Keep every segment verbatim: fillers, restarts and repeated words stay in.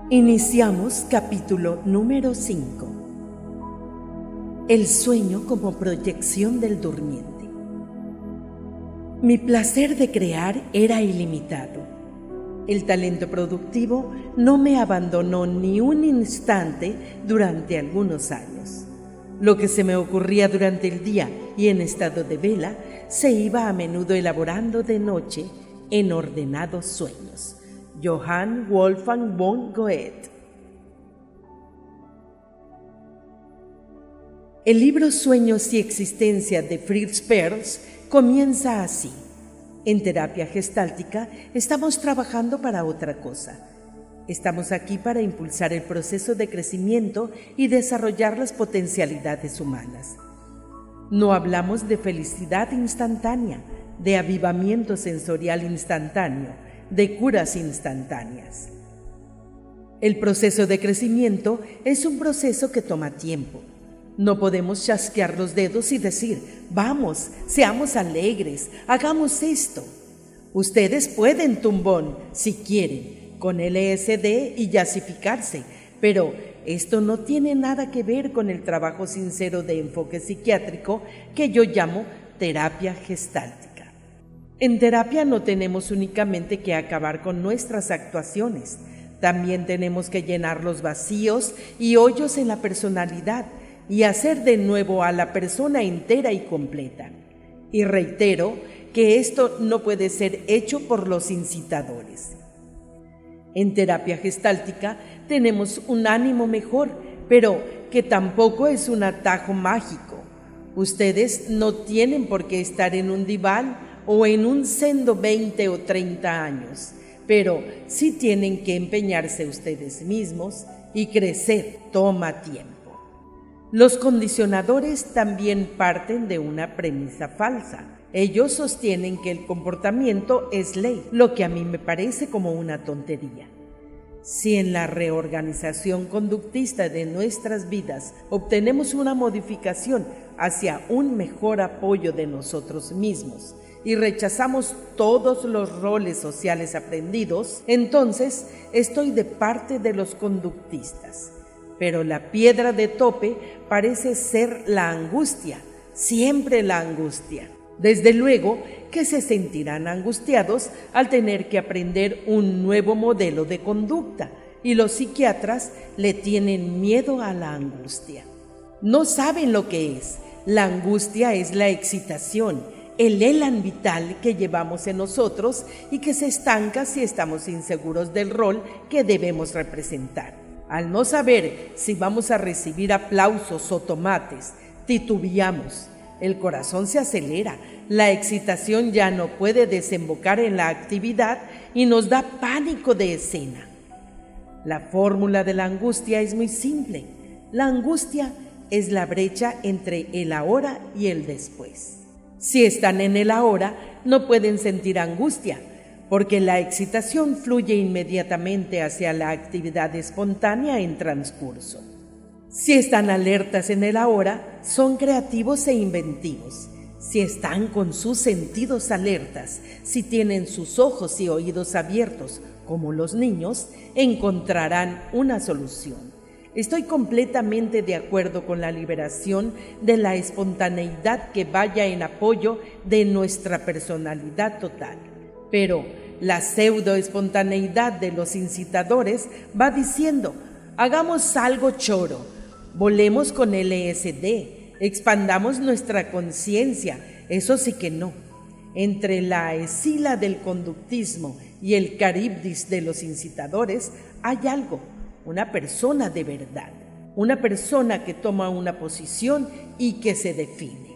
Iniciamos capítulo número cinco. El sueño como proyección del durmiente. Mi placer de crear era ilimitado. El talento productivo no me abandonó ni un instante durante algunos años. Lo que se me ocurría durante el día y en estado de vela se iba a menudo elaborando de noche en ordenados sueños. Johann Wolfgang von Goethe. El libro Sueños y Existencia de Fritz Perls comienza así. En terapia gestáltica estamos trabajando para otra cosa. Estamos aquí para impulsar el proceso de crecimiento y desarrollar las potencialidades humanas. No hablamos de felicidad instantánea, de avivamiento sensorial instantáneo, de curas instantáneas. El proceso de crecimiento es un proceso que toma tiempo. No podemos chasquear los dedos y decir, vamos, seamos alegres, hagamos esto. Ustedes pueden, tumbón, si quieren, con L S D y yasificarse, pero esto no tiene nada que ver con el trabajo sincero de enfoque psiquiátrico que yo llamo terapia gestáltica. En terapia no tenemos únicamente que acabar con nuestras actuaciones, también tenemos que llenar los vacíos y hoyos en la personalidad y hacer de nuevo a la persona entera y completa. Y reitero que esto no puede ser hecho por los incitadores. En terapia gestáltica tenemos un ánimo mejor, pero que tampoco es un atajo mágico. Ustedes no tienen por qué estar en un diván o en un sendo veinte o treinta años, pero sí tienen que empeñarse ustedes mismos y crecer toma tiempo. Los condicionadores también parten de una premisa falsa. Ellos sostienen que el comportamiento es ley, lo que a mí me parece como una tontería. Si en la reorganización conductista de nuestras vidas obtenemos una modificación hacia un mejor apoyo de nosotros mismos, y rechazamos todos los roles sociales aprendidos, entonces estoy de parte de los conductistas. Pero la piedra de tope parece ser la angustia, siempre la angustia. Desde luego que se sentirán angustiados al tener que aprender un nuevo modelo de conducta, y los psiquiatras le tienen miedo a la angustia. No saben lo que es. La angustia es la excitación, el élan vital que llevamos en nosotros y que se estanca si estamos inseguros del rol que debemos representar. Al no saber si vamos a recibir aplausos o tomates, titubeamos, el corazón se acelera, la excitación ya no puede desembocar en la actividad y nos da pánico de escena. La fórmula de la angustia es muy simple. La angustia es la brecha entre el ahora y el después. Si están en el ahora, no pueden sentir angustia, porque la excitación fluye inmediatamente hacia la actividad espontánea en transcurso. Si están alertas en el ahora, son creativos e inventivos. Si están con sus sentidos alertas, si tienen sus ojos y oídos abiertos, como los niños, encontrarán una solución. Estoy completamente de acuerdo con la liberación de la espontaneidad que vaya en apoyo de nuestra personalidad total. Pero la pseudoespontaneidad de los incitadores va diciendo, hagamos algo choro, volemos con L S D, expandamos nuestra conciencia, eso sí que no. Entre la escila del conductismo y el caribdis de los incitadores hay algo. Una persona de verdad, una persona que toma una posición y que se define.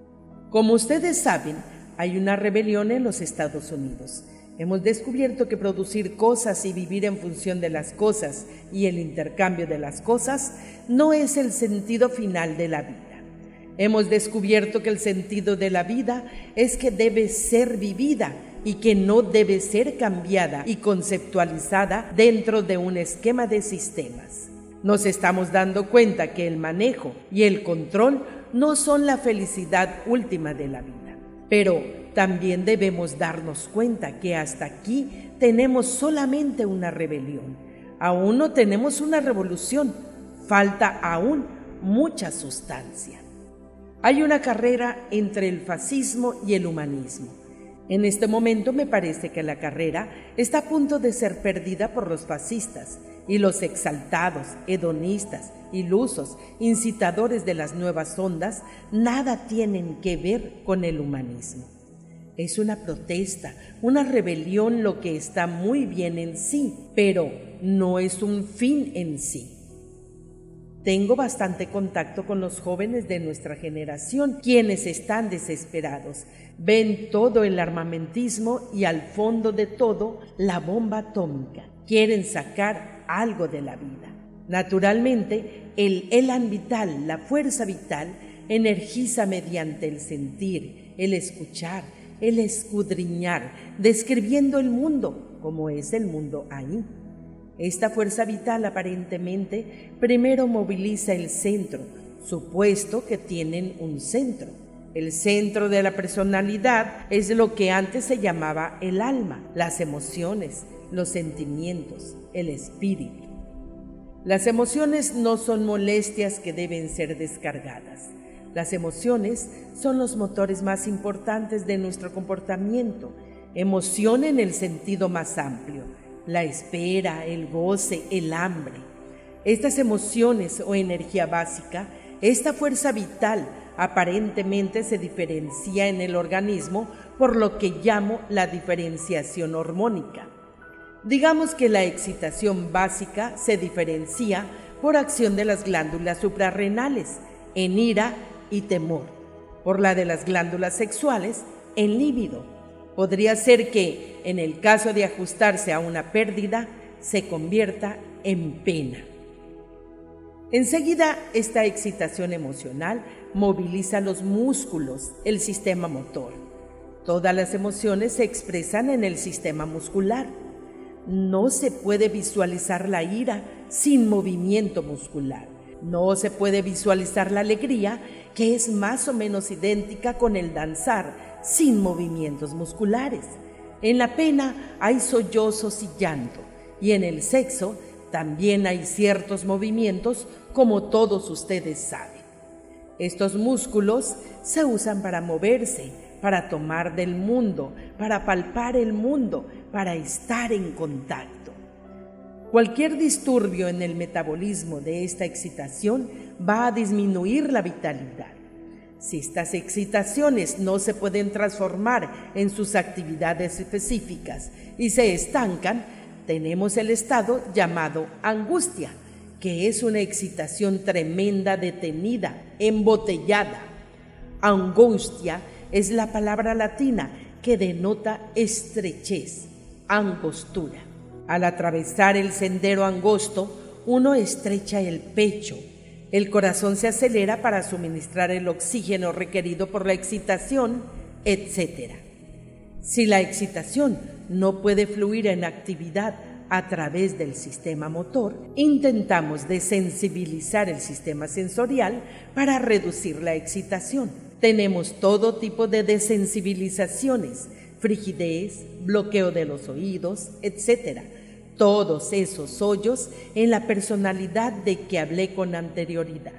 Como ustedes saben, hay una rebelión en los Estados Unidos. Hemos descubierto que producir cosas y vivir en función de las cosas y el intercambio de las cosas no es el sentido final de la vida. Hemos descubierto que el sentido de la vida es que debe ser vivida y que no debe ser cambiada y conceptualizada dentro de un esquema de sistemas. Nos estamos dando cuenta que el manejo y el control no son la felicidad última de la vida, pero también debemos darnos cuenta que hasta aquí tenemos solamente una rebelión. Aún no tenemos una revolución, falta aún mucha sustancia. Hay una carrera entre el fascismo y el humanismo. En este momento me parece que la carrera está a punto de ser perdida por los fascistas y los exaltados, hedonistas, ilusos, incitadores de las nuevas ondas, nada tienen que ver con el humanismo. Es una protesta, una rebelión lo que está muy bien en sí, pero no es un fin en sí. Tengo bastante contacto con los jóvenes de nuestra generación, quienes están desesperados. Ven todo el armamentismo y al fondo de todo la bomba atómica. Quieren sacar algo de la vida. Naturalmente, el elan vital, la fuerza vital, energiza mediante el sentir, el escuchar, el escudriñar, describiendo el mundo como es el mundo ahí. Esta fuerza vital aparentemente primero moviliza el centro, supuesto que tienen un centro. El centro de la personalidad es lo que antes se llamaba el alma, las emociones, los sentimientos, el espíritu. Las emociones no son molestias que deben ser descargadas. Las emociones son los motores más importantes de nuestro comportamiento. Emoción en el sentido más amplio. La espera, el goce, el hambre. Estas emociones o energía básica, esta fuerza vital, aparentemente se diferencia en el organismo por lo que llamo la diferenciación hormónica. Digamos que la excitación básica se diferencia por acción de las glándulas suprarrenales, en ira y temor, por la de las glándulas sexuales, en líbido. Podría ser que, en el caso de ajustarse a una pérdida, se convierta en pena. Enseguida, esta excitación emocional moviliza los músculos, el sistema motor. Todas las emociones se expresan en el sistema muscular. No se puede visualizar la ira sin movimiento muscular. No se puede visualizar la alegría, que es más o menos idéntica con el danzar, sin movimientos musculares. En la pena hay sollozos y llanto, y en el sexo también hay ciertos movimientos, como todos ustedes saben. Estos músculos se usan para moverse, para tomar del mundo, para palpar el mundo, para estar en contacto. Cualquier disturbio en el metabolismo de esta excitación va a disminuir la vitalidad. Si estas excitaciones no se pueden transformar en sus actividades específicas y se estancan, tenemos el estado llamado angustia, que es una excitación tremenda, detenida, embotellada. Angustia es la palabra latina que denota estrechez, angostura. Al atravesar el sendero angosto, uno estrecha el pecho. El corazón se acelera para suministrar el oxígeno requerido por la excitación, etcétera. Si la excitación no puede fluir en actividad a través del sistema motor, intentamos desensibilizar el sistema sensorial para reducir la excitación. Tenemos todo tipo de desensibilizaciones, frigidez, bloqueo de los oídos, etcétera. Todos esos hoyos en la personalidad de que hablé con anterioridad.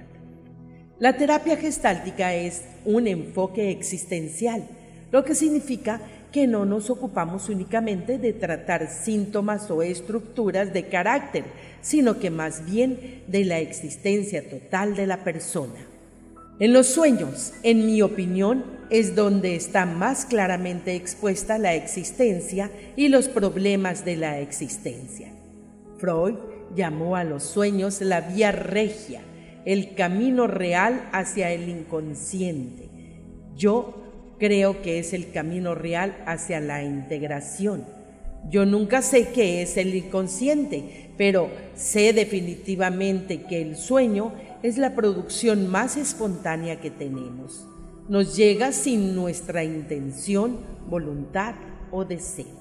La terapia gestáltica es un enfoque existencial, lo que significa que no nos ocupamos únicamente de tratar síntomas o estructuras de carácter, sino que más bien de la existencia total de la persona. En los sueños, en mi opinión, es donde está más claramente expuesta la existencia y los problemas de la existencia. Freud llamó a los sueños la vía regia, el camino real hacia el inconsciente. Yo creo que es el camino real hacia la integración. Yo nunca sé qué es el inconsciente, pero sé definitivamente que el sueño es la producción más espontánea que tenemos. Nos llega sin nuestra intención, voluntad o deseo.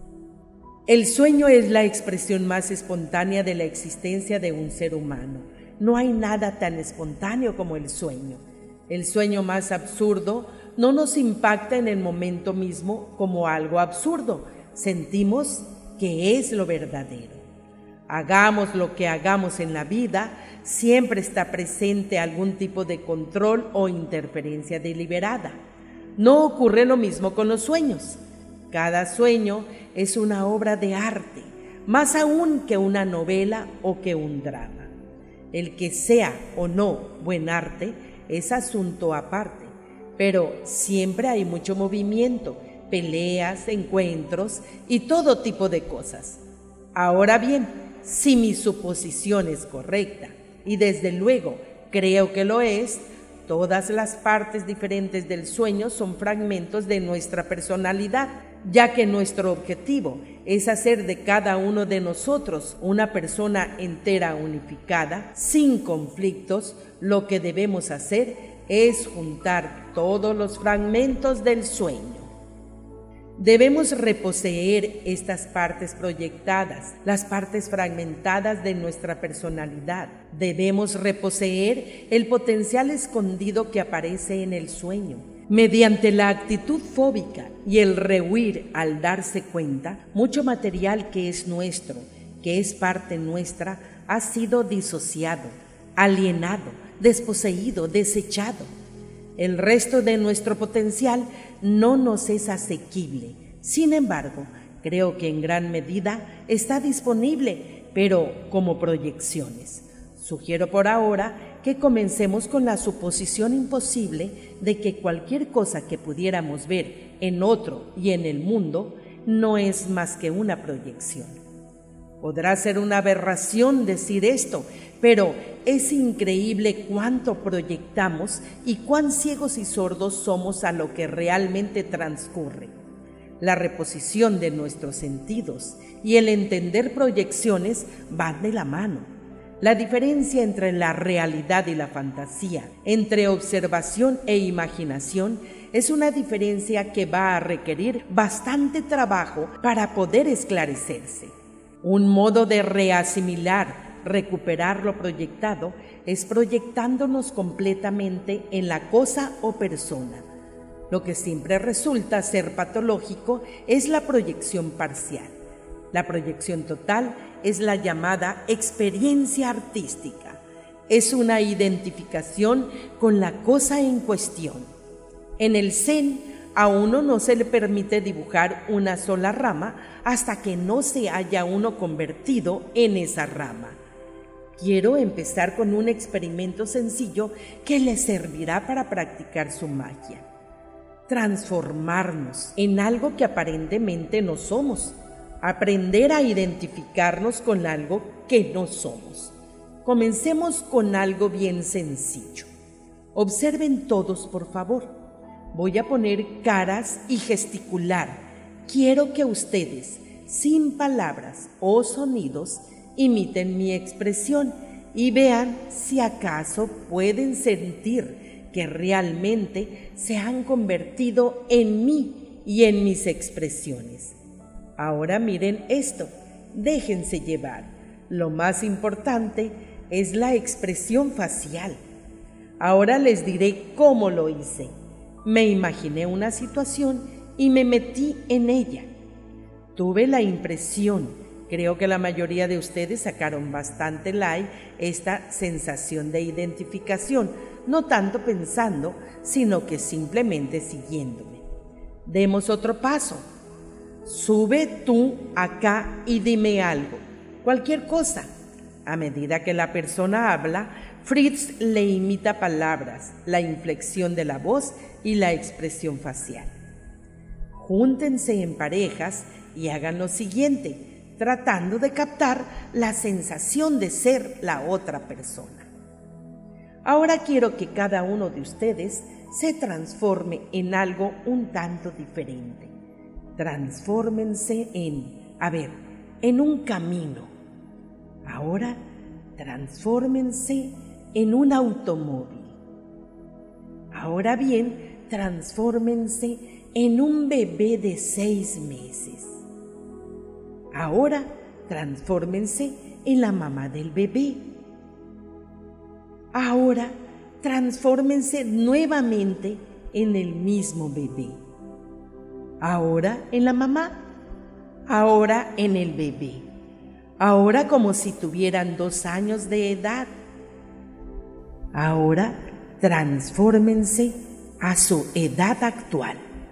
El sueño es la expresión más espontánea de la existencia de un ser humano. No hay nada tan espontáneo como el sueño. El sueño más absurdo no nos impacta en el momento mismo como algo absurdo. Sentimos que es lo verdadero. Hagamos lo que hagamos en la vida, siempre está presente algún tipo de control o interferencia deliberada. No ocurre lo mismo con los sueños. Cada sueño es una obra de arte, más aún que una novela o que un drama. El que sea o no buen arte es asunto aparte, pero siempre hay mucho movimiento, peleas, encuentros y todo tipo de cosas. Ahora bien, si mi suposición es correcta, y desde luego creo que lo es, todas las partes diferentes del sueño son fragmentos de nuestra personalidad, ya que nuestro objetivo es hacer de cada uno de nosotros una persona entera unificada, sin conflictos. Lo que debemos hacer es juntar todos los fragmentos del sueño. Debemos reposeer estas partes proyectadas, las partes fragmentadas de nuestra personalidad. Debemos reposeer el potencial escondido que aparece en el sueño. Mediante la actitud fóbica y el rehuir al darse cuenta, mucho material que es nuestro, que es parte nuestra, ha sido disociado, alienado, desposeído, desechado. El resto de nuestro potencial no nos es asequible. Sin embargo, creo que en gran medida está disponible, pero como proyecciones. Sugiero por ahora que comencemos con la suposición imposible de que cualquier cosa que pudiéramos ver en otro y en el mundo no es más que una proyección. Podrá ser una aberración decir esto, pero es increíble cuánto proyectamos y cuán ciegos y sordos somos a lo que realmente transcurre. La reposición de nuestros sentidos y el entender proyecciones van de la mano. La diferencia entre la realidad y la fantasía, entre observación e imaginación, es una diferencia que va a requerir bastante trabajo para poder esclarecerse. Un modo de reasimilar, recuperar lo proyectado, es proyectándonos completamente en la cosa o persona. Lo que siempre resulta ser patológico es la proyección parcial. La proyección total es la llamada experiencia artística. Es una identificación con la cosa en cuestión. En el Zen, a uno no se le permite dibujar una sola rama hasta que no se haya uno convertido en esa rama. Quiero empezar con un experimento sencillo que le servirá para practicar su magia. Transformarnos en algo que aparentemente no somos. Aprender a identificarnos con algo que no somos. Comencemos con algo bien sencillo. Observen todos, por favor. Voy a poner caras y gesticular. Quiero que ustedes, sin palabras o sonidos, imiten mi expresión y vean si acaso pueden sentir que realmente se han convertido en mí y en mis expresiones. Ahora miren esto, déjense llevar. Lo más importante es la expresión facial. Ahora les diré cómo lo hice. Me imaginé una situación y me metí en ella. Tuve la impresión, creo que la mayoría de ustedes sacaron bastante like, esta sensación de identificación, no tanto pensando, sino que simplemente siguiéndome. Demos otro paso. Sube tú acá y dime algo, cualquier cosa. A medida que la persona habla, Fritz le imita palabras, la inflexión de la voz y la expresión facial. Júntense en parejas y hagan lo siguiente, tratando de captar la sensación de ser la otra persona. Ahora quiero que cada uno de ustedes se transforme en algo un tanto diferente. Transfórmense en, a ver, en un camino. Ahora, transfórmense en un automóvil. Ahora bien, transfórmense en un bebé de seis meses. Ahora, transfórmense en la mamá del bebé. Ahora, transfórmense nuevamente en el mismo bebé. Ahora en la mamá, ahora en el bebé, ahora como si tuvieran dos años de edad. Ahora transfórmense a su edad actual.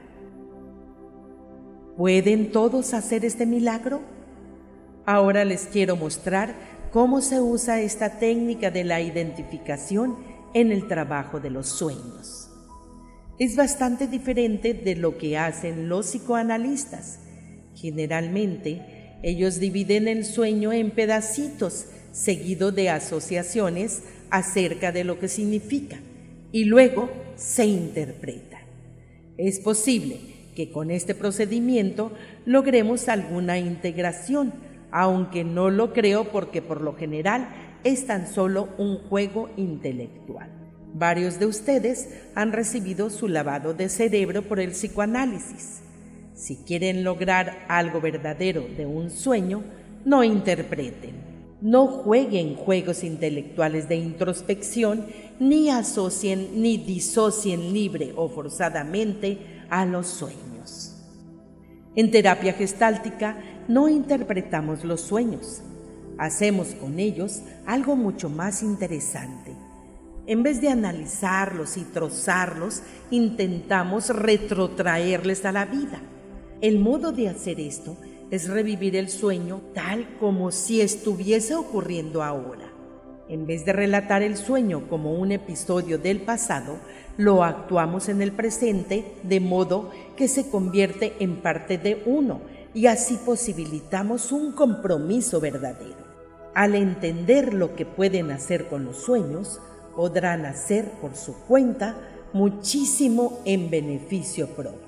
¿Pueden todos hacer este milagro? Ahora les quiero mostrar cómo se usa esta técnica de la identificación en el trabajo de los sueños. Es bastante diferente de lo que hacen los psicoanalistas. Generalmente, ellos dividen el sueño en pedacitos, seguido de asociaciones acerca de lo que significa, y luego se interpreta. Es posible que con este procedimiento logremos alguna integración, aunque no lo creo porque por lo general es tan solo un juego intelectual. Varios de ustedes han recibido su lavado de cerebro por el psicoanálisis. Si quieren lograr algo verdadero de un sueño, no interpreten. No jueguen juegos intelectuales de introspección, ni asocien ni disocien libre o forzadamente a los sueños. En terapia gestáltica no interpretamos los sueños. Hacemos con ellos algo mucho más interesante. En vez de analizarlos y trozarlos, intentamos retrotraerles a la vida. El modo de hacer esto es revivir el sueño tal como si estuviese ocurriendo ahora. En vez de relatar el sueño como un episodio del pasado, lo actuamos en el presente de modo que se convierte en parte de uno y así posibilitamos un compromiso verdadero. Al entender lo que pueden hacer con los sueños, podrán hacer por su cuenta muchísimo en beneficio propio.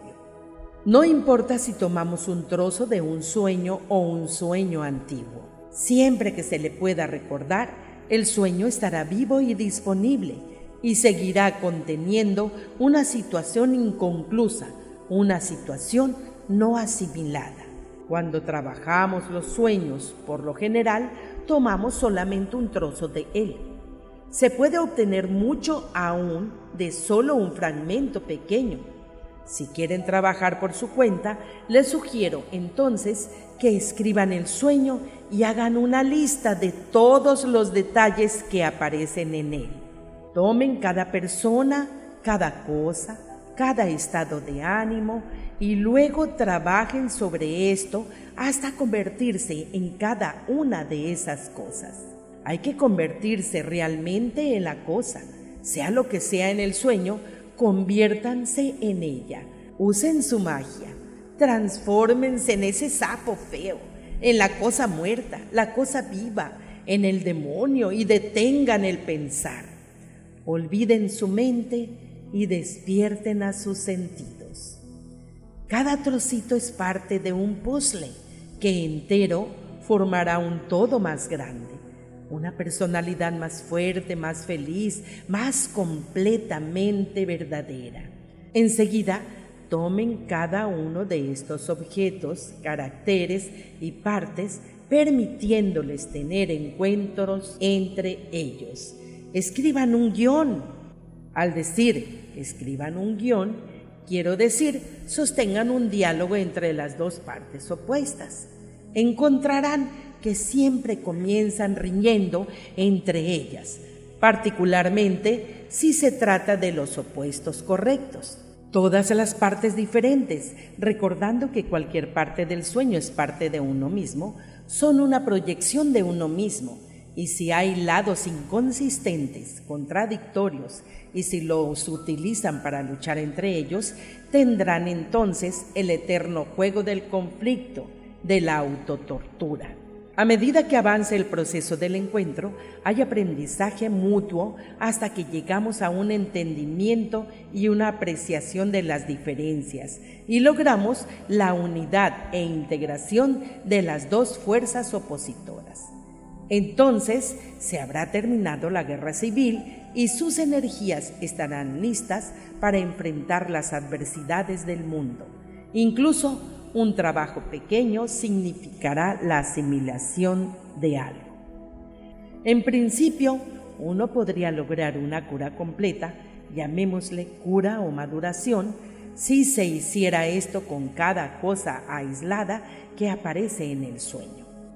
No importa si tomamos un trozo de un sueño o un sueño antiguo. Siempre que se le pueda recordar, el sueño estará vivo y disponible y seguirá conteniendo una situación inconclusa, una situación no asimilada. Cuando trabajamos los sueños, por lo general, tomamos solamente un trozo de él. Se puede obtener mucho aún de solo un fragmento pequeño. Si quieren trabajar por su cuenta, les sugiero entonces que escriban el sueño y hagan una lista de todos los detalles que aparecen en él. Tomen cada persona, cada cosa, cada estado de ánimo y luego trabajen sobre esto hasta convertirse en cada una de esas cosas. Hay que convertirse realmente en la cosa, sea lo que sea en el sueño. Conviértanse en ella, usen su magia, transfórmense en ese sapo feo, en la cosa muerta, la cosa viva, en el demonio y detengan el pensar. Olviden su mente y despierten a sus sentidos. Cada trocito es parte de un puzzle que entero formará un todo más grande. Una personalidad más fuerte, más feliz, más completamente verdadera. Enseguida, tomen cada uno de estos objetos, caracteres y partes, permitiéndoles tener encuentros entre ellos. Escriban un guión. Al decir escriban un guión, quiero decir sostengan un diálogo entre las dos partes opuestas. Encontrarán que siempre comienzan riñendo entre ellas, particularmente si se trata de los opuestos correctos. Todas las partes diferentes, recordando que cualquier parte del sueño es parte de uno mismo, son una proyección de uno mismo, y si hay lados inconsistentes, contradictorios, y si los utilizan para luchar entre ellos, tendrán entonces el eterno juego del conflicto, de la autotortura. A medida que avance el proceso del encuentro, hay aprendizaje mutuo hasta que llegamos a un entendimiento y una apreciación de las diferencias y logramos la unidad e integración de las dos fuerzas opositoras. Entonces se habrá terminado la guerra civil y sus energías estarán listas para enfrentar las adversidades del mundo. Incluso un trabajo pequeño significará la asimilación de algo. En principio, uno podría lograr una cura completa, llamémosle cura o maduración, si se hiciera esto con cada cosa aislada que aparece en el sueño.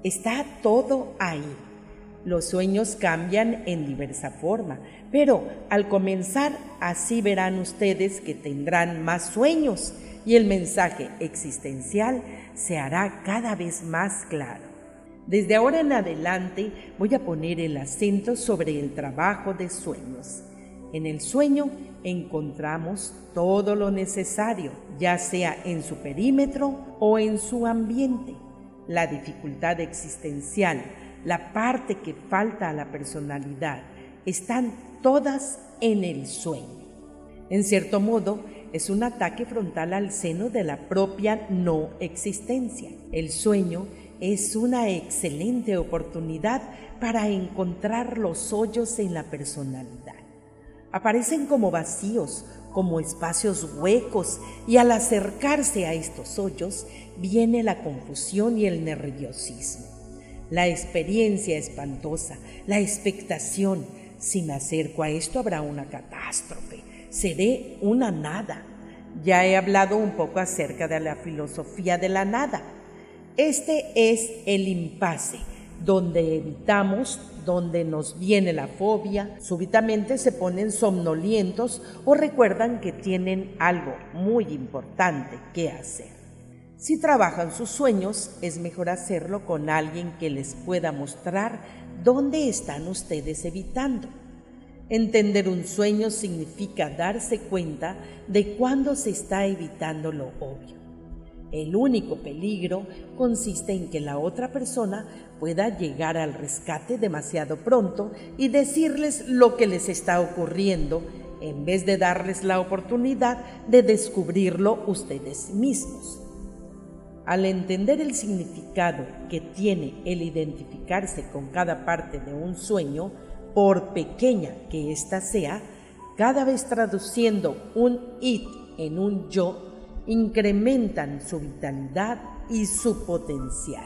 Está todo ahí. Los sueños cambian en diversa forma, pero al comenzar así verán ustedes que tendrán más sueños y el mensaje existencial se hará cada vez más claro. Desde ahora en adelante voy a poner el acento sobre el trabajo de sueños. En el sueño encontramos todo lo necesario, ya sea en su perímetro o en su ambiente. La dificultad existencial, la parte que falta a la personalidad, están todas en el sueño. En cierto modo, es un ataque frontal al seno de la propia no existencia. El sueño es una excelente oportunidad para encontrar los hoyos en la personalidad. Aparecen como vacíos, como espacios huecos, y al acercarse a estos hoyos viene la confusión y el nerviosismo. La experiencia espantosa, la expectación: si me acerco a esto habrá una catástrofe, seré una nada. Ya he hablado un poco acerca de la filosofía de la nada. Este es el impasse, donde evitamos, donde nos viene la fobia, súbitamente se ponen somnolientos o recuerdan que tienen algo muy importante que hacer. Si trabajan sus sueños, es mejor hacerlo con alguien que les pueda mostrar dónde están ustedes evitando. Entender un sueño significa darse cuenta de cuándo se está evitando lo obvio. El único peligro consiste en que la otra persona pueda llegar al rescate demasiado pronto y decirles lo que les está ocurriendo, en vez de darles la oportunidad de descubrirlo ustedes mismos. Al entender el significado que tiene el identificarse con cada parte de un sueño, por pequeña que ésta sea, cada vez traduciendo un it en un yo, incrementan su vitalidad y su potencial.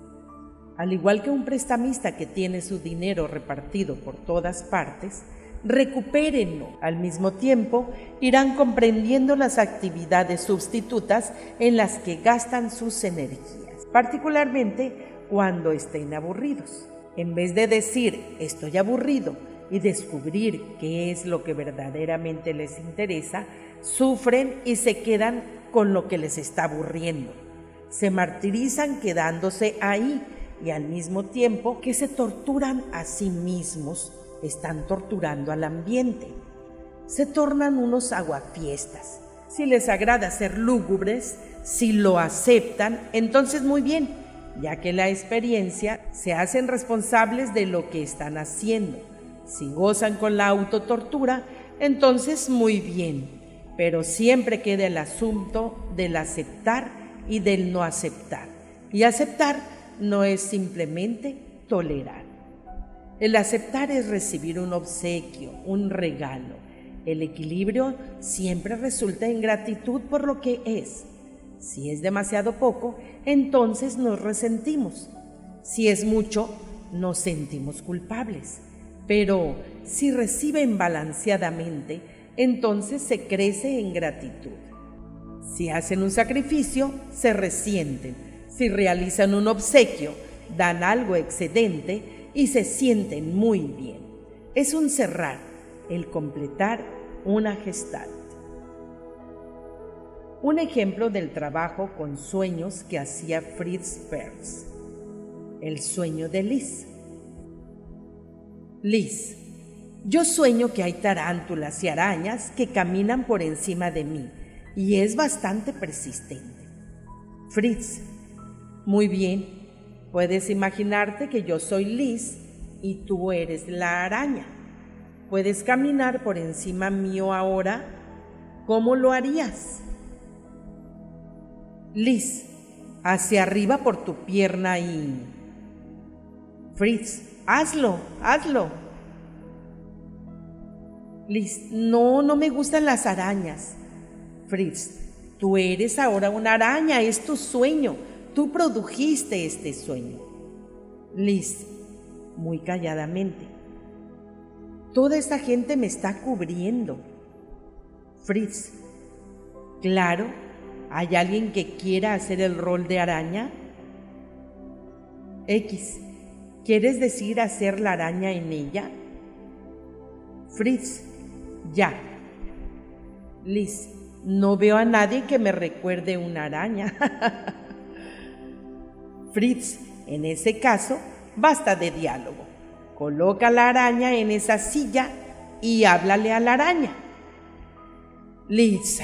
Al igual que un prestamista que tiene su dinero repartido por todas partes, recupérenlo. Al mismo tiempo, irán comprendiendo las actividades sustitutas en las que gastan sus energías, particularmente cuando estén aburridos. En vez de decir estoy aburrido y descubrir qué es lo que verdaderamente les interesa, sufren y se quedan con lo que les está aburriendo. Se martirizan quedándose ahí y al mismo tiempo que se torturan a sí mismos, están torturando al ambiente. Se tornan unos aguafiestas. Si les agrada ser lúgubres, si lo aceptan, entonces muy bien, ya que la experiencia se hacen responsables de lo que están haciendo. Si gozan con la autotortura, entonces muy bien, pero siempre queda el asunto del aceptar y del no aceptar. Y aceptar no es simplemente tolerar. El aceptar es recibir un obsequio, un regalo. El equilibrio siempre resulta en gratitud por lo que es. Si es demasiado poco, entonces nos resentimos. Si es mucho, nos sentimos culpables. Pero si reciben balanceadamente, entonces se crece en gratitud. Si hacen un sacrificio, se resienten. Si realizan un obsequio, dan algo excedente y se sienten muy bien. Es un cerrar, el completar una gestalt. Un ejemplo del trabajo con sueños que hacía Fritz Perls. El sueño de Liz. Liz: yo sueño que hay tarántulas y arañas que caminan por encima de mí y es bastante persistente. Fritz: muy bien, puedes imaginarte que yo soy Liz y tú eres la araña. ¿Puedes caminar por encima mío ahora? ¿Cómo lo harías? Liz: hacia arriba por tu pierna y... Fritz: hazlo, hazlo. Liz: no, no me gustan las arañas. Fritz: tú eres ahora una araña, es tu sueño, tú produjiste este sueño. Liz, muy calladamente: toda esta gente me está cubriendo. Fritz: claro, ¿hay alguien que quiera hacer el rol de araña? X, ¿quieres decir hacer la araña en ella? Fritz, ya. Liz, no veo a nadie que me recuerde una araña. Fritz, en ese caso, basta de diálogo. Coloca la araña en esa silla y háblale a la araña. Liz,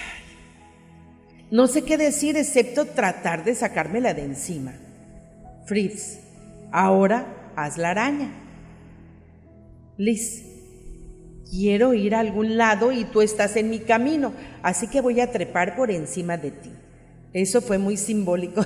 no sé qué decir excepto tratar de sacármela de encima. Fritz, ahora haz la araña. Liz, quiero ir a algún lado y tú estás en mi camino, así que voy a trepar por encima de ti. Eso fue muy simbólico.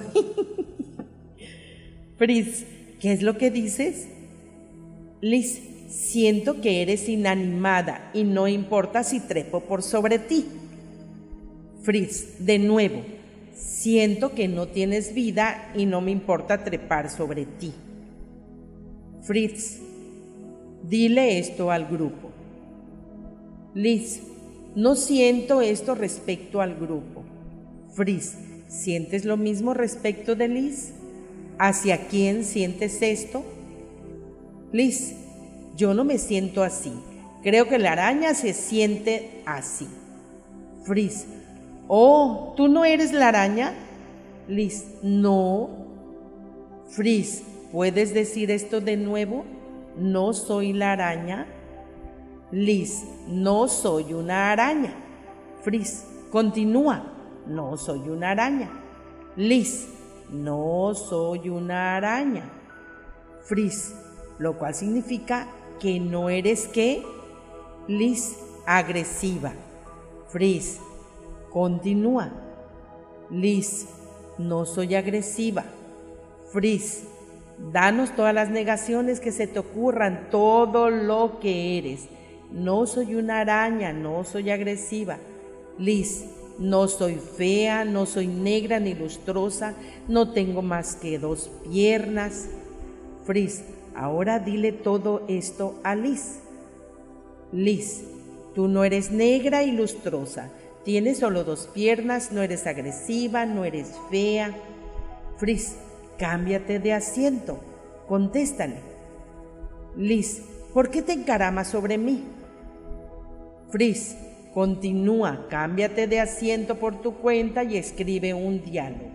Fritz, ¿qué es lo que dices? Liz, siento que eres inanimada y no importa si trepo por sobre ti. Fritz, de nuevo, siento que no tienes vida y no me importa trepar sobre ti. Fritz, dile esto al grupo. Liz, no siento esto respecto al grupo. Fritz, ¿sientes lo mismo respecto de Liz? ¿Hacia quién sientes esto? Liz, yo no me siento así. Creo que la araña se siente así. Fritz, oh, ¿tú no eres la araña? Liz, no. Fritz, ¿puedes decir esto de nuevo? ¿No soy la araña? Liz, no soy una araña. Fritz, continúa. No soy una araña. Liz, no soy una araña. Fritz, lo cual significa que no eres ¿qué? Liz, agresiva. Fritz, continúa. Liz, no soy agresiva. Fritz, danos todas las negaciones que se te ocurran, todo lo que eres. No soy una araña, no soy agresiva. Liz, no soy fea, no soy negra ni lustrosa, no tengo más que dos piernas. Fritz, ahora dile todo esto a Liz. Liz, tú no eres negra y lustrosa, tienes solo dos piernas, no eres agresiva, no eres fea. Fritz, cámbiate de asiento, contéstale. Liz, ¿por qué te encaramas sobre mí? Fritz, continúa, cámbiate de asiento por tu cuenta y escribe un diálogo.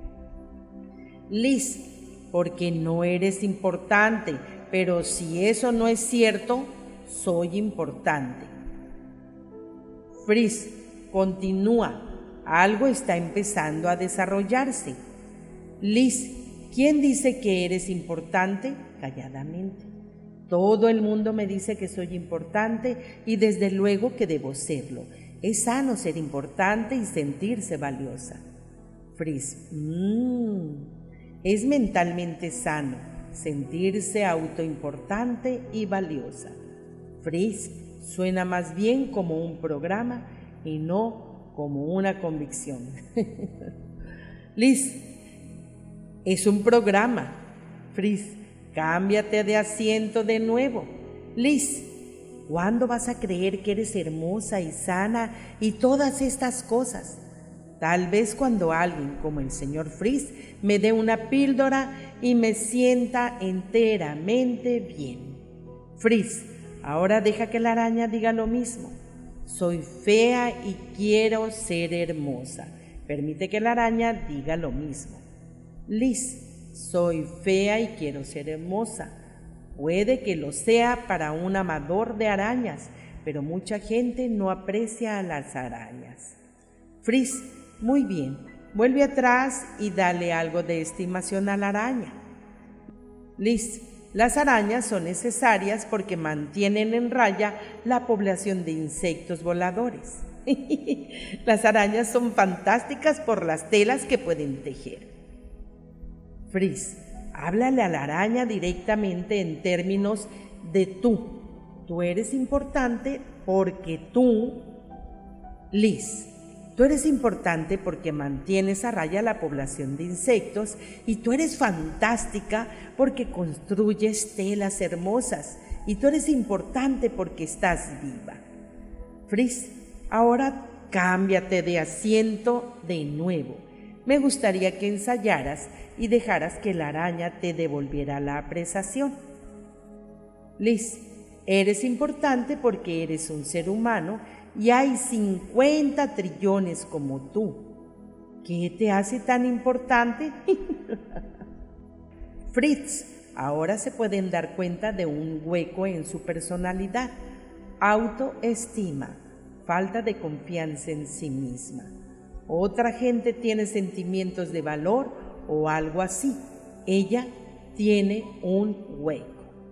Liz, porque no eres importante, pero si eso no es cierto, soy importante. Fritz, continúa, algo está empezando a desarrollarse. Liz, ¿quién dice que eres importante? Calladamente. Todo el mundo me dice que soy importante y desde luego que debo serlo. Es sano ser importante y sentirse valiosa. Fritz, mmm, es mentalmente sano sentirse autoimportante y valiosa. Fritz, suena más bien como un programa y no como una convicción. Liz, es un programa. Fritz, cámbiate de asiento de nuevo. Liz, ¿cuándo vas a creer que eres hermosa y sana y todas estas cosas? Tal vez cuando alguien como el señor Fritz me dé una píldora y me sienta enteramente bien. Fritz, ahora deja que la araña diga lo mismo. Soy fea y quiero ser hermosa. Permite que la araña diga lo mismo. Liz, soy fea y quiero ser hermosa. Puede que lo sea para un amador de arañas, pero mucha gente no aprecia a las arañas. Fritz, muy bien, vuelve atrás y dale algo de estimación a la araña. Liz, las arañas son necesarias porque mantienen en raya la población de insectos voladores. Las arañas son fantásticas por las telas que pueden tejer. Fritz, háblale a la araña directamente en términos de tú. Tú eres importante porque tú, Liz, tú eres importante porque mantienes a raya la población de insectos y tú eres fantástica porque construyes telas hermosas y tú eres importante porque estás viva. Fritz, ahora cámbiate de asiento de nuevo. me gustaría que ensayaras y dejaras que la araña te devolviera la apreciación. Liz, eres importante porque eres un ser humano y hay cincuenta trillones como tú. ¿Qué te hace tan importante? Fritz, ahora se pueden dar cuenta de un hueco en su personalidad: autoestima, falta de confianza en sí misma. Otra gente tiene sentimientos de valor o algo así. Ella tiene un hueco.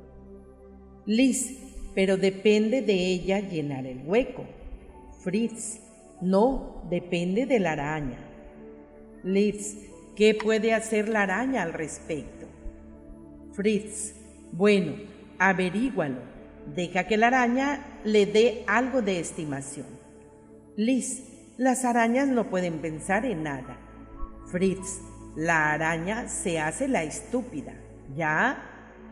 Liz, pero depende de ella llenar el hueco. Fritz, no, depende de la araña. Liz, ¿qué puede hacer la araña al respecto? Fritz, bueno, averígualo. Deja que la araña le dé algo de estimación. Liz, las arañas no pueden pensar en nada. Fritz, la araña se hace la estúpida, ¿ya?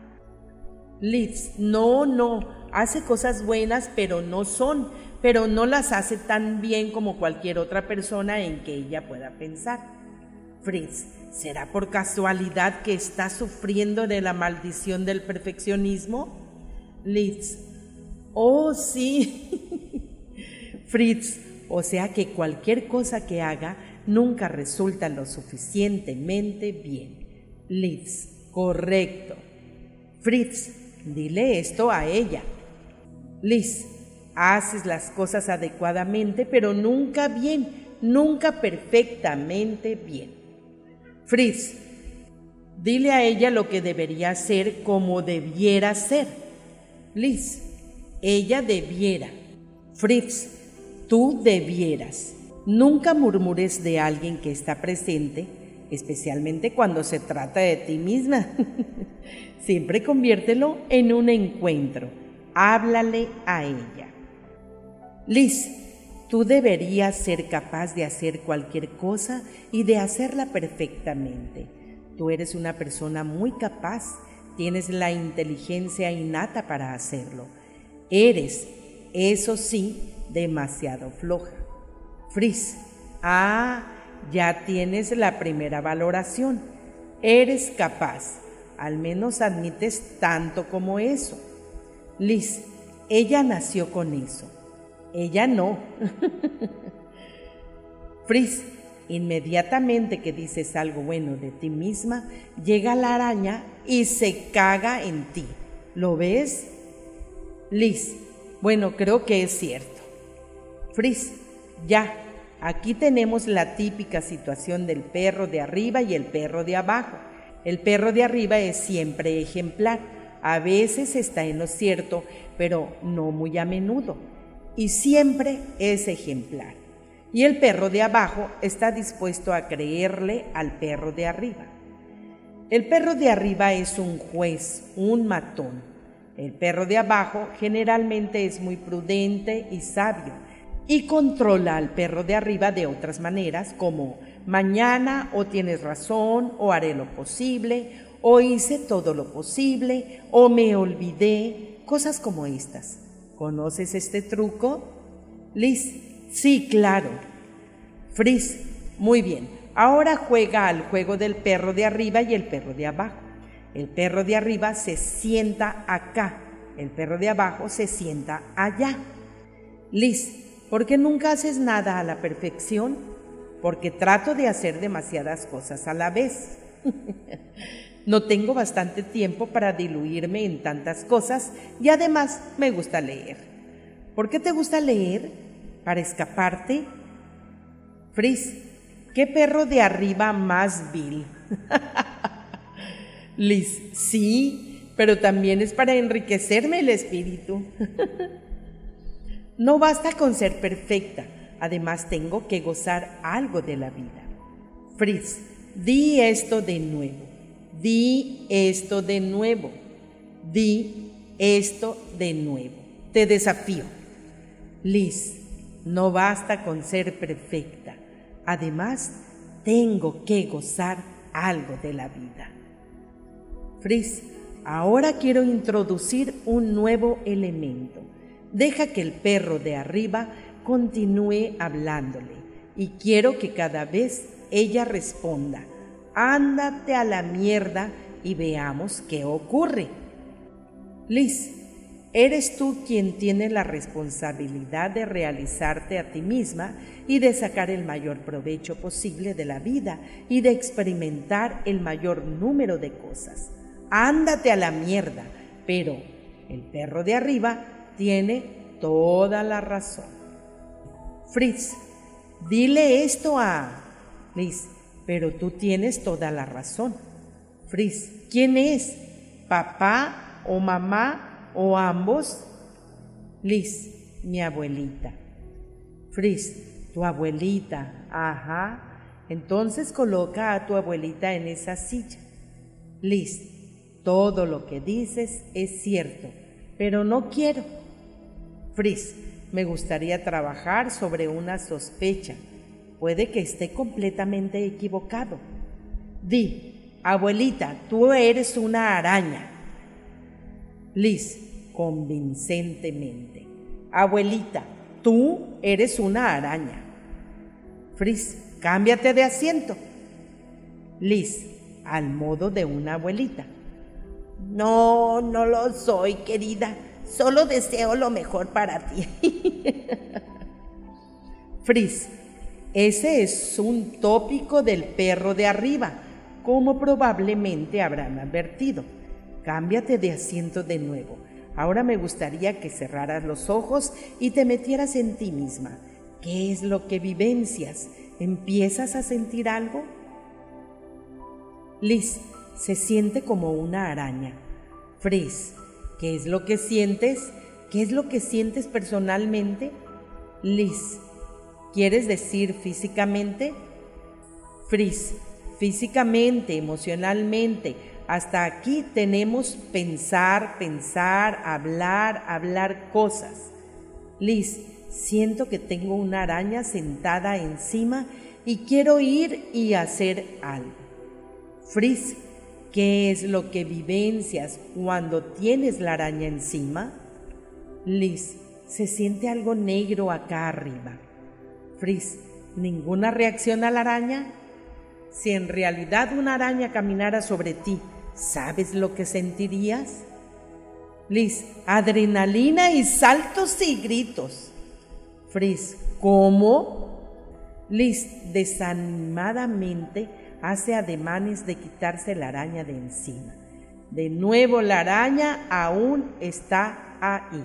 Liz, no, no, hace cosas buenas, pero no son, pero no las hace tan bien como cualquier otra persona en que ella pueda pensar. Fritz, ¿será por casualidad que está sufriendo de la maldición del perfeccionismo? Liz, oh sí. Fritz, o sea que cualquier cosa que haga nunca resulta lo suficientemente bien. Liz, correcto. Fritz, dile esto a ella. Liz, haces las cosas adecuadamente, pero nunca bien, nunca perfectamente bien. Fritz, dile a ella lo que debería hacer como debiera ser. Liz, ella debiera. Fritz, tú debieras. Nunca murmures de alguien que está presente, especialmente cuando se trata de ti misma. Siempre conviértelo en un encuentro. Háblale a ella. Liz, tú deberías ser capaz de hacer cualquier cosa y de hacerla perfectamente. Tú eres una persona muy capaz, tienes la inteligencia innata para hacerlo. Eres, eso sí, demasiado floja. Fritz, ah, ya tienes la primera valoración. Eres capaz, al menos admites tanto como eso. Liz, ella nació con eso. Ella no. Fritz, inmediatamente que dices algo bueno de ti misma, llega la araña y se caga en ti. ¿Lo ves? Liz, bueno, creo que es cierto. Fritz, ya, aquí tenemos la típica situación del perro de arriba y el perro de abajo. El perro de arriba es siempre ejemplar, a veces está en lo cierto, pero no muy a menudo, y siempre es ejemplar. Y el perro de abajo está dispuesto a creerle al perro de arriba. El perro de arriba es un juez, un matón. El perro de abajo generalmente es muy prudente y sabio, y controla al perro de arriba de otras maneras, como mañana o tienes razón, o haré lo posible, o hice todo lo posible, o me olvidé, cosas como estas. ¿Conoces este truco? Liz, sí, claro. Fritz, muy bien, ahora juega al juego del perro de arriba y el perro de abajo. El perro de arriba se sienta acá, el perro de abajo se sienta allá. Liz, ¿por qué nunca haces nada a la perfección? Porque trato de hacer demasiadas cosas a la vez. No tengo bastante tiempo para diluirme en tantas cosas y además me gusta leer. ¿Por qué te gusta leer? ¿Para escaparte? Fritz, ¿qué perro de arriba más vil? Liz, sí, pero también es para enriquecerme el espíritu. No basta con ser perfecta, además tengo que gozar algo de la vida. Fritz, di esto de nuevo, di esto de nuevo, di esto de nuevo. Te desafío. Liz, no basta con ser perfecta, además tengo que gozar algo de la vida. Fritz, ahora quiero introducir un nuevo elemento. Deja que el perro de arriba continúe hablándole y quiero que cada vez ella responda: ándate a la mierda y veamos qué ocurre. Liz, eres tú quien tiene la responsabilidad de realizarte a ti misma y de sacar el mayor provecho posible de la vida y de experimentar el mayor número de cosas. Ándate a la mierda, pero el perro de arriba tiene toda la razón. Fritz, dile esto a... Liz, pero tú tienes toda la razón. Fritz, ¿quién es? ¿Papá o mamá o ambos? Liz, mi abuelita. Fritz, tu abuelita, ajá. Entonces coloca a tu abuelita en esa silla. Liz, todo lo que dices es cierto, pero no quiero. Fritz, me gustaría trabajar sobre una sospecha. Puede que esté completamente equivocado. Di, abuelita, tú eres una araña. Liz, convincentemente. Abuelita, tú eres una araña. Fritz, cámbiate de asiento. Liz, al modo de una abuelita. No, no lo soy, querida. Solo deseo lo mejor para ti. Fritz, ese es un tópico del perro de arriba, como probablemente habrán advertido. Cámbiate de asiento de nuevo. Ahora me gustaría que cerraras los ojos y te metieras en ti misma. ¿Qué es lo que vivencias? ¿Empiezas a sentir algo? Liz, se siente como una araña. Fritz, ¿qué es lo que sientes? ¿Qué es lo que sientes personalmente? Liz, ¿quieres decir físicamente? Fritz, físicamente, emocionalmente. Hasta aquí tenemos pensar, pensar, hablar, hablar cosas. Liz, siento que tengo una araña sentada encima y quiero ir y hacer algo. Fritz, ¿qué es lo que vivencias cuando tienes la araña encima? Liz, se siente algo negro acá arriba. Fritz, ¿ninguna reacción a la araña? Si en realidad una araña caminara sobre ti, ¿sabes lo que sentirías? Liz, adrenalina y saltos y gritos. Fritz, ¿cómo? Liz, desanimadamente, hace ademanes de quitarse la araña de encima. De nuevo la araña aún está ahí.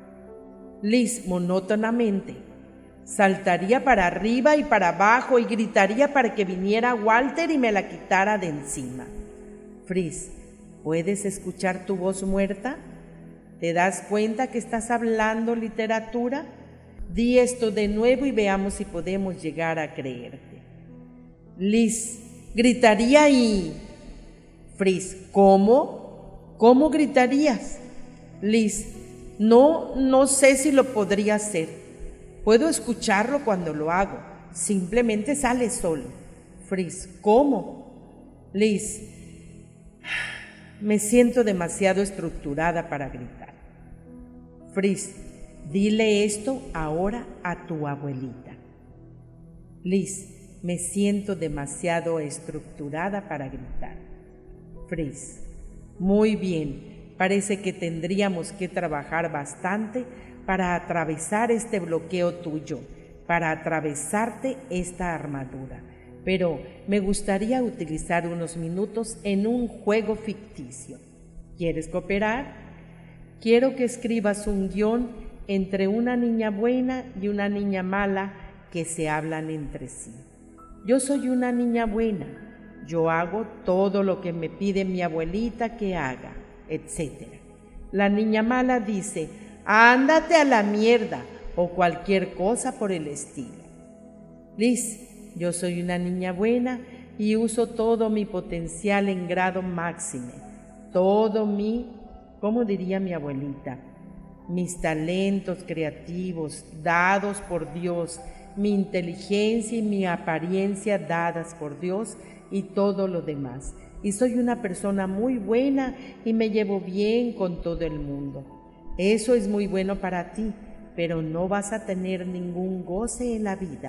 Liz, monótonamente, saltaría para arriba y para abajo y gritaría para que viniera Walter y me la quitara de encima. Fritz, ¿puedes escuchar tu voz muerta? ¿Te das cuenta que estás hablando literatura? Di esto de nuevo y veamos si podemos llegar a creerte. Liz, gritaría y... Fritz, ¿cómo? ¿Cómo gritarías? Liz, no, no sé si lo podría hacer. Puedo escucharlo cuando lo hago. Simplemente sale solo. Fritz, ¿cómo? Liz, me siento demasiado estructurada para gritar. Fritz, dile esto ahora a tu abuelita. Liz, me siento demasiado estructurada para gritar. Fritz, muy bien, parece que tendríamos que trabajar bastante para atravesar este bloqueo tuyo, para atravesarte esta armadura. Pero me gustaría utilizar unos minutos en un juego ficticio. ¿Quieres cooperar? Quiero que escribas un guión entre una niña buena y una niña mala que se hablan entre sí. Yo soy una niña buena, yo hago todo lo que me pide mi abuelita que haga, etcétera. La niña mala dice, ándate a la mierda, o cualquier cosa por el estilo. Liz, yo soy una niña buena y uso todo mi potencial en grado máximo, todo mi, ¿cómo diría mi abuelita? Mis talentos creativos dados por Dios, mi inteligencia y mi apariencia dadas por Dios y todo lo demás. Y soy una persona muy buena y me llevo bien con todo el mundo. Eso es muy bueno para ti, pero no vas a tener ningún goce en la vida.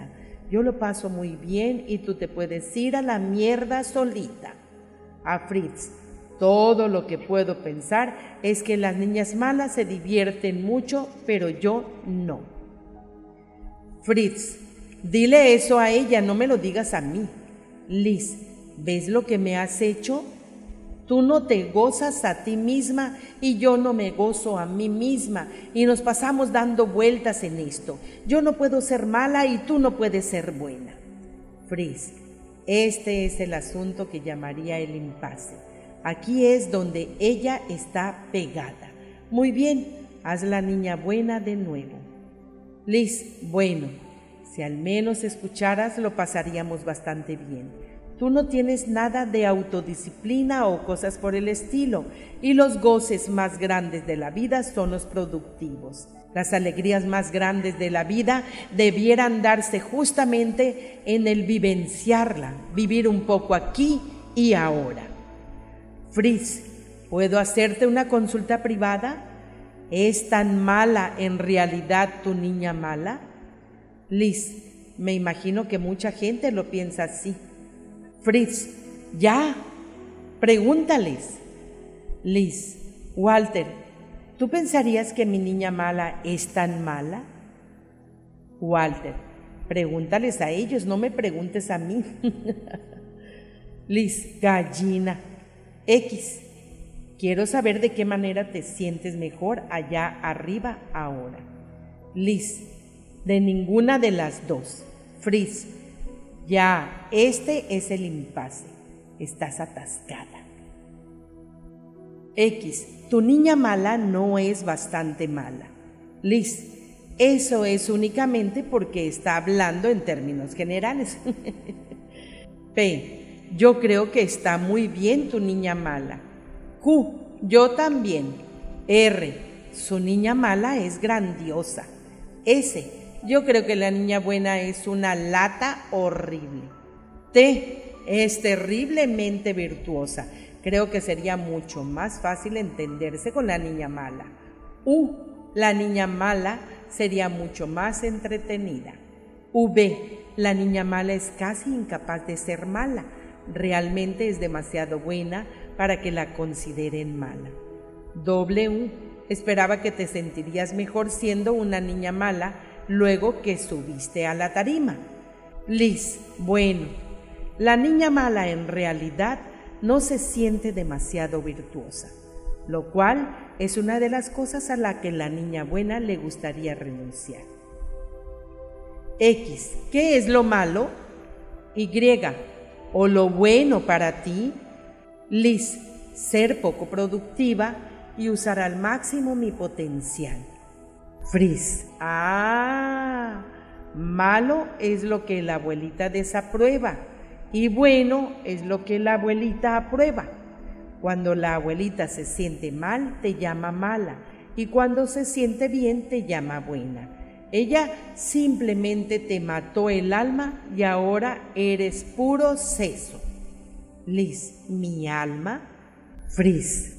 yo lo paso muy bien y tú te puedes ir a la mierda solita. A Fritz, todo lo que puedo pensar es que las niñas malas se divierten mucho, pero yo no. Fritz, dile eso a ella, no me lo digas a mí. Liz, ¿ves lo que me has hecho? Tú no te gozas a ti misma y yo no me gozo a mí misma y nos pasamos dando vueltas en esto. Yo no puedo ser mala y tú no puedes ser buena. Fritz, este es el asunto que llamaría el impasse. Aquí es donde ella está pegada. Muy bien, haz la niña buena de nuevo. Liz, bueno, si al menos escucharas lo pasaríamos bastante bien. Tú no tienes nada de autodisciplina o cosas por el estilo, y los goces más grandes de la vida son los productivos. Las alegrías más grandes de la vida debieran darse justamente en el vivenciarla, vivir un poco aquí y ahora. Fritz, ¿puedo hacerte una consulta privada? ¿Es tan mala en realidad tu niña mala? Liz, me imagino que mucha gente lo piensa así. Fritz, ya, pregúntales. Liz, Walter, ¿tú pensarías que mi niña mala es tan mala? Walter, pregúntales a ellos, no me preguntes a mí. Liz, gallina. X, quiero saber de qué manera te sientes mejor allá arriba ahora. Liz, de ninguna de las dos. Fritz, ya, este es el impasse. Estás atascada. X, tu niña mala no es bastante mala. Liz, eso es únicamente porque está hablando en términos generales. P, yo creo que está muy bien tu niña mala. Q, yo también. R, su niña mala es grandiosa. S, yo creo que la niña buena es una lata horrible. T, es terriblemente virtuosa. Creo que sería mucho más fácil entenderse con la niña mala. U, la niña mala sería mucho más entretenida. V, la niña mala es casi incapaz de ser mala. Realmente es demasiado buena para que la consideren mala. W, esperaba que te sentirías mejor siendo una niña mala luego que subiste a la tarima. Liz, bueno, la niña mala en realidad no se siente demasiado virtuosa, lo cual es una de las cosas a la que la niña buena le gustaría renunciar. X, ¿qué es lo malo? Y, o lo bueno para ti. Liz, ser poco productiva y usar al máximo mi potencial. Fritz, ah, malo es lo que la abuelita desaprueba y bueno es lo que la abuelita aprueba. Cuando la abuelita se siente mal, te llama mala, y cuando se siente bien, te llama buena. Ella simplemente te mató el alma y ahora eres puro seso. Liz, ¿mi alma? Fritz,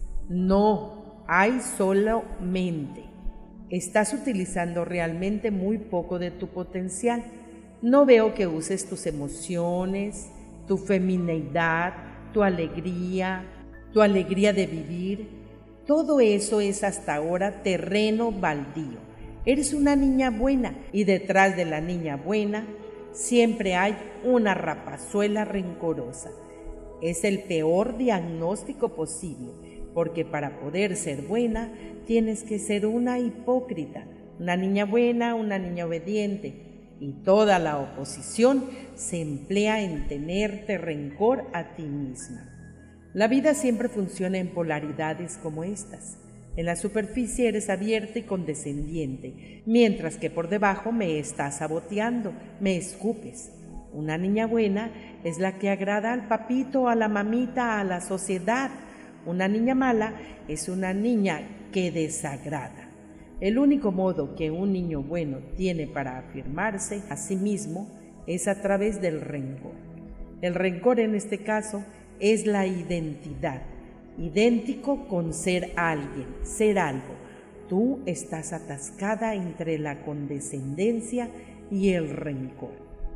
no, hay solo mente. Estás utilizando realmente muy poco de tu potencial. No veo que uses tus emociones, tu femineidad, tu alegría, tu alegría de vivir. Todo eso es hasta ahora terreno baldío. Eres una niña buena y detrás de la niña buena siempre hay una rapazuela rencorosa. Es el peor diagnóstico posible, porque para poder ser buena tienes que ser una hipócrita, una niña buena, una niña obediente, y toda la oposición se emplea en tenerte rencor a ti misma. La vida siempre funciona en polaridades como estas. En la superficie eres abierta y condescendiente, mientras que por debajo me estás saboteando, me escupes. Una niña buena es la que agrada al papito, a la mamita, a la sociedad. Una niña mala es una niña que desagrada. El único modo que un niño bueno tiene para afirmarse a sí mismo es a través del rencor. El rencor en este caso es la identidad, idéntico con ser alguien, ser algo. Tú estás atascada entre la condescendencia y el rencor.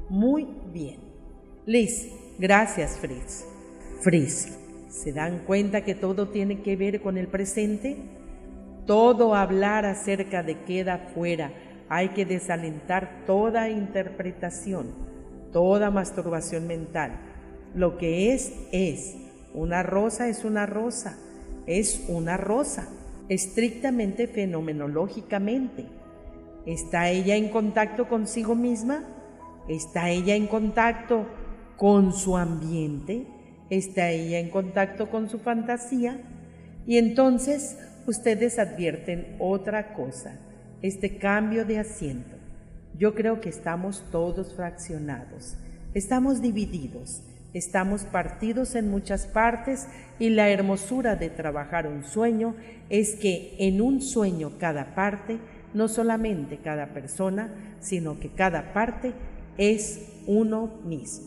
Muy bien. Liz, gracias, Fritz. Fritz, ¿se dan cuenta que todo tiene que ver con el presente? Todo hablar acerca de queda fuera. Hay que desalentar toda interpretación, toda masturbación mental. Lo que es, es. Una rosa es una rosa. Es una rosa, estrictamente fenomenológicamente. ¿Está ella en contacto consigo misma? ¿Está ella en contacto con su ambiente? ¿Está ella en contacto con su fantasía? Y entonces ustedes advierten otra cosa, este cambio de asiento. Yo creo que estamos todos fraccionados, estamos divididos, estamos partidos en muchas partes, y la hermosura de trabajar un sueño es que en un sueño cada parte, no solamente cada persona, sino que cada parte es uno mismo.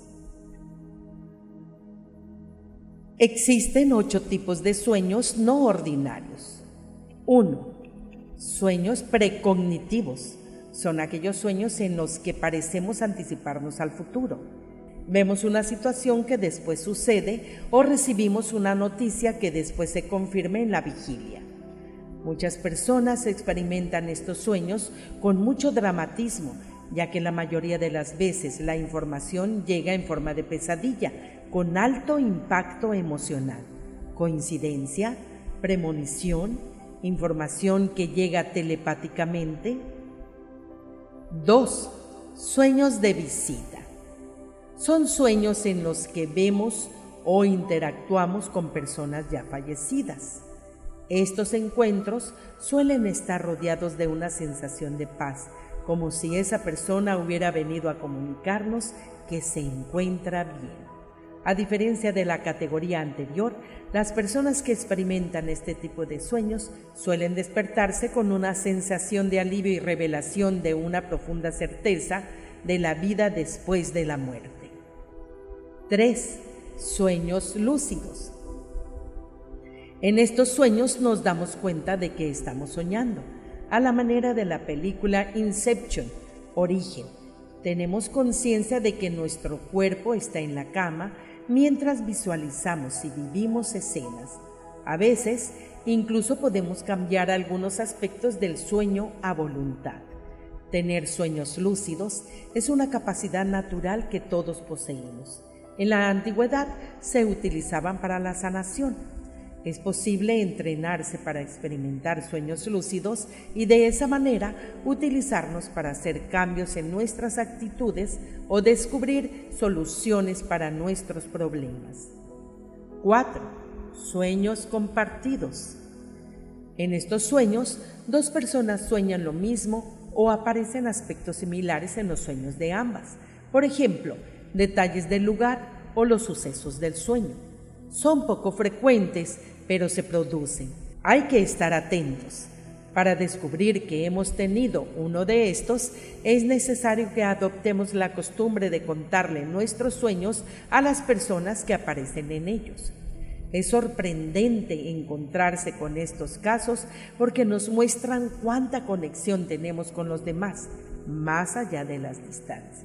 Existen ocho tipos de sueños no ordinarios. uno. Sueños precognitivos. Son aquellos sueños en los que parecemos anticiparnos al futuro. Vemos una situación que después sucede o recibimos una noticia que después se confirma en la vigilia. Muchas personas experimentan estos sueños con mucho dramatismo, ya que la mayoría de las veces la información llega en forma de pesadilla, con alto impacto emocional. ¿Coincidencia? ¿Premonición? ¿Información que llega telepáticamente? dos. Sueños de visita. Son sueños en los que vemos o interactuamos con personas ya fallecidas. Estos encuentros suelen estar rodeados de una sensación de paz, como si esa persona hubiera venido a comunicarnos que se encuentra bien. A diferencia de la categoría anterior, las personas que experimentan este tipo de sueños suelen despertarse con una sensación de alivio y revelación de una profunda certeza de la vida después de la muerte. tres. Sueños lúcidos. En estos sueños nos damos cuenta de que estamos soñando, a la manera de la película Inception, Origen. Tenemos conciencia de que nuestro cuerpo está en la cama mientras visualizamos y vivimos escenas. A veces, incluso podemos cambiar algunos aspectos del sueño a voluntad. Tener sueños lúcidos es una capacidad natural que todos poseemos. En la antigüedad se utilizaban para la sanación. Es posible entrenarse para experimentar sueños lúcidos y de esa manera utilizarnos para hacer cambios en nuestras actitudes o descubrir soluciones para nuestros problemas. cuatro. Sueños compartidos. En estos sueños, dos personas sueñan lo mismo o aparecen aspectos similares en los sueños de ambas. Por ejemplo, detalles del lugar o los sucesos del sueño. Son poco frecuentes, pero se producen. Hay que estar atentos. Para descubrir que hemos tenido uno de estos, es necesario que adoptemos la costumbre de contarle nuestros sueños a las personas que aparecen en ellos. Es sorprendente encontrarse con estos casos porque nos muestran cuánta conexión tenemos con los demás, más allá de las distancias.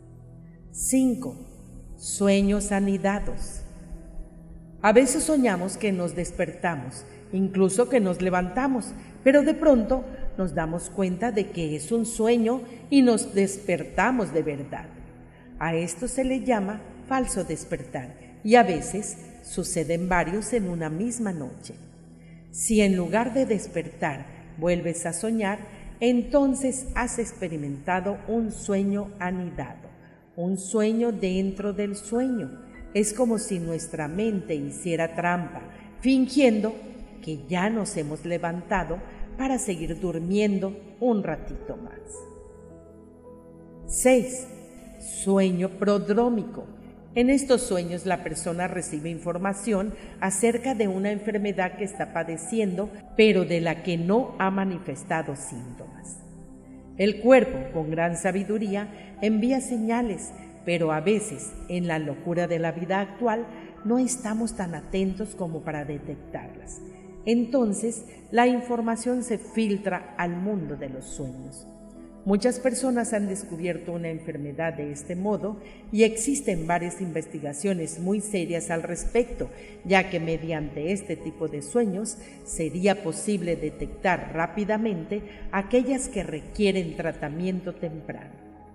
cinco. Sueños anidados. A veces soñamos que nos despertamos, incluso que nos levantamos, pero de pronto nos damos cuenta de que es un sueño y nos despertamos de verdad. A esto se le llama falso despertar y a veces suceden varios en una misma noche. Si en lugar de despertar vuelves a soñar, entonces has experimentado un sueño anidado, un sueño dentro del sueño. Es como si nuestra mente hiciera trampa, fingiendo que ya nos hemos levantado para seguir durmiendo un ratito más. seis. Sueño prodrómico. En estos sueños la persona recibe información acerca de una enfermedad que está padeciendo, pero de la que no ha manifestado síntomas. El cuerpo, con gran sabiduría, envía señales, pero a veces, en la locura de la vida actual, no estamos tan atentos como para detectarlas. Entonces, la información se filtra al mundo de los sueños. Muchas personas han descubierto una enfermedad de este modo y existen varias investigaciones muy serias al respecto, ya que mediante este tipo de sueños sería posible detectar rápidamente aquellas que requieren tratamiento temprano.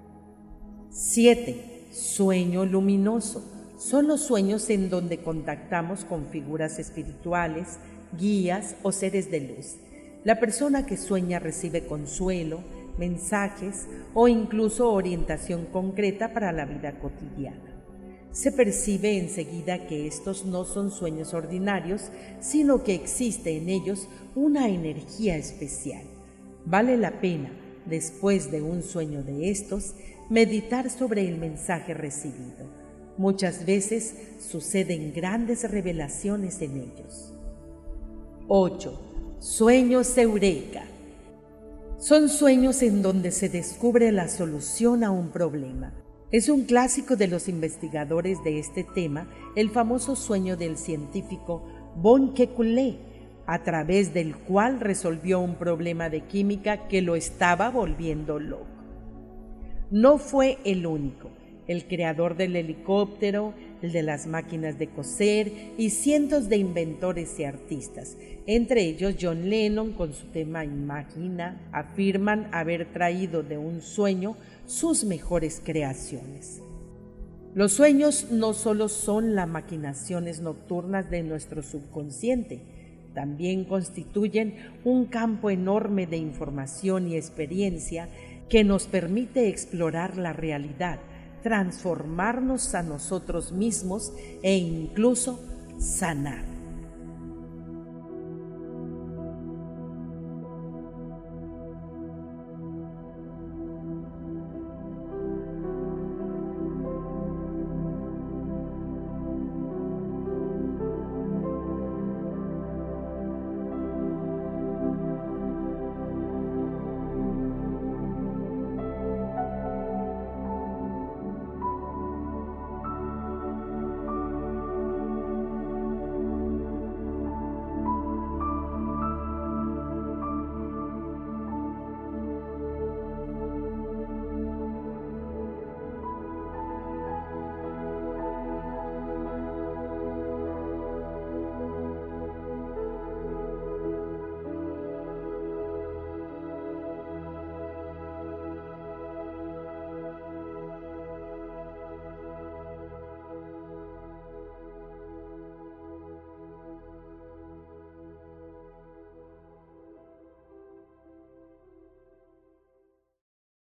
siete. Sueño luminoso. Son los sueños en donde contactamos con figuras espirituales, guías o seres de luz. La persona que sueña recibe consuelo, mensajes o incluso orientación concreta para la vida cotidiana. Se percibe enseguida que estos no son sueños ordinarios, sino que existe en ellos una energía especial. Vale la pena, después de un sueño de estos, meditar sobre el mensaje recibido. Muchas veces suceden grandes revelaciones en ellos. ocho. Sueños eureka. Son sueños en donde se descubre la solución a un problema. Es un clásico de los investigadores de este tema, el famoso sueño del científico von Kekulé, a través del cual resolvió un problema de química que lo estaba volviendo loco. No fue el único. El creador del helicóptero, el de las máquinas de coser y cientos de inventores y artistas, entre ellos John Lennon con su tema Imagina, afirman haber traído de un sueño sus mejores creaciones. Los sueños no solo son las maquinaciones nocturnas de nuestro subconsciente, también constituyen un campo enorme de información y experiencia que nos permite explorar la realidad, transformarnos a nosotros mismos e incluso sanar.